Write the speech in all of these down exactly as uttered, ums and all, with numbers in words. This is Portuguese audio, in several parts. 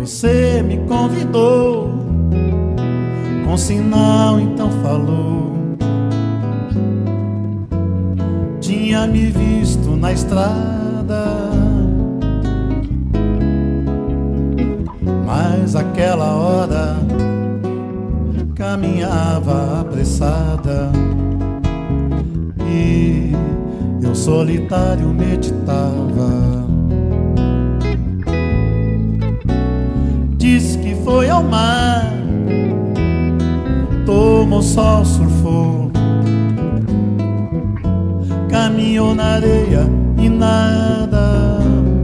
Você me convidou, com sinal então falou. Tinha me visto na estrada, mas aquela hora caminhava apressada e eu solitário meditava. Disse que foi ao mar, tomou sol, surfou, caminhou na areia e nada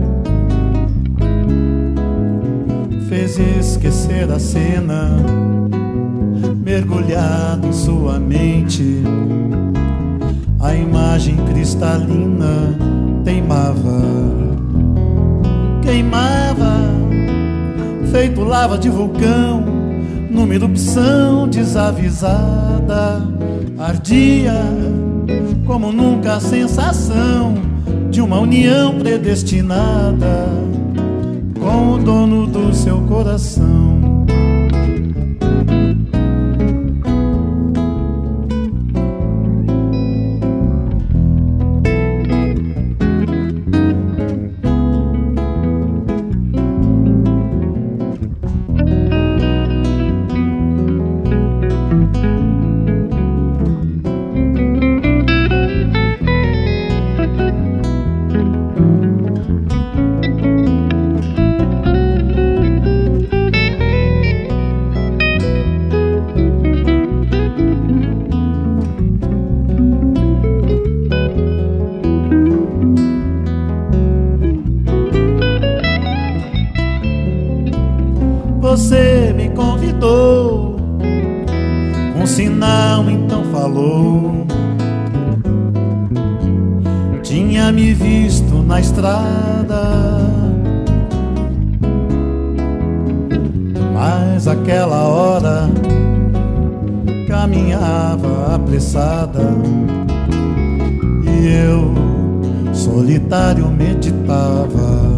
fez esquecer a cena, mergulhado em sua mente. A imagem cristalina teimava, queimava, feito lava de vulcão, numa erupção desavisada. Ardia como nunca a sensação de uma união predestinada com o dono do seu coração. Você me convidou, com sinal então falou. Tinha me visto na estrada, mas aquela hora caminhava apressada e eu solitário meditava.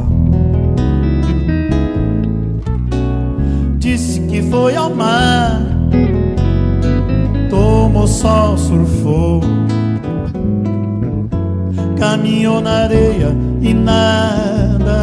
Disse que foi ao mar, tomou sol, surfou, caminhou na areia e nada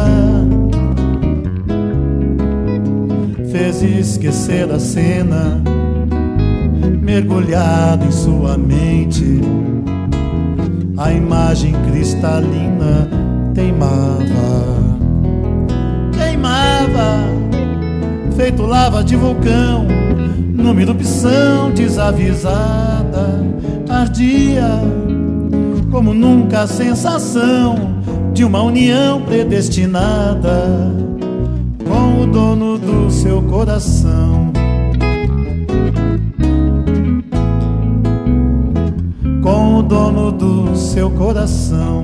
fez esquecer a cena, mergulhado em sua mente. A imagem cristalina teimava, queimava, feito lava de vulcão, numa erupção desavisada. Ardia como nunca a sensação de uma união predestinada com o dono do seu coração. Com o dono do seu coração.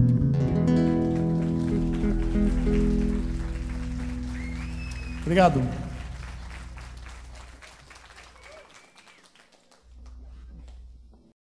Obrigado.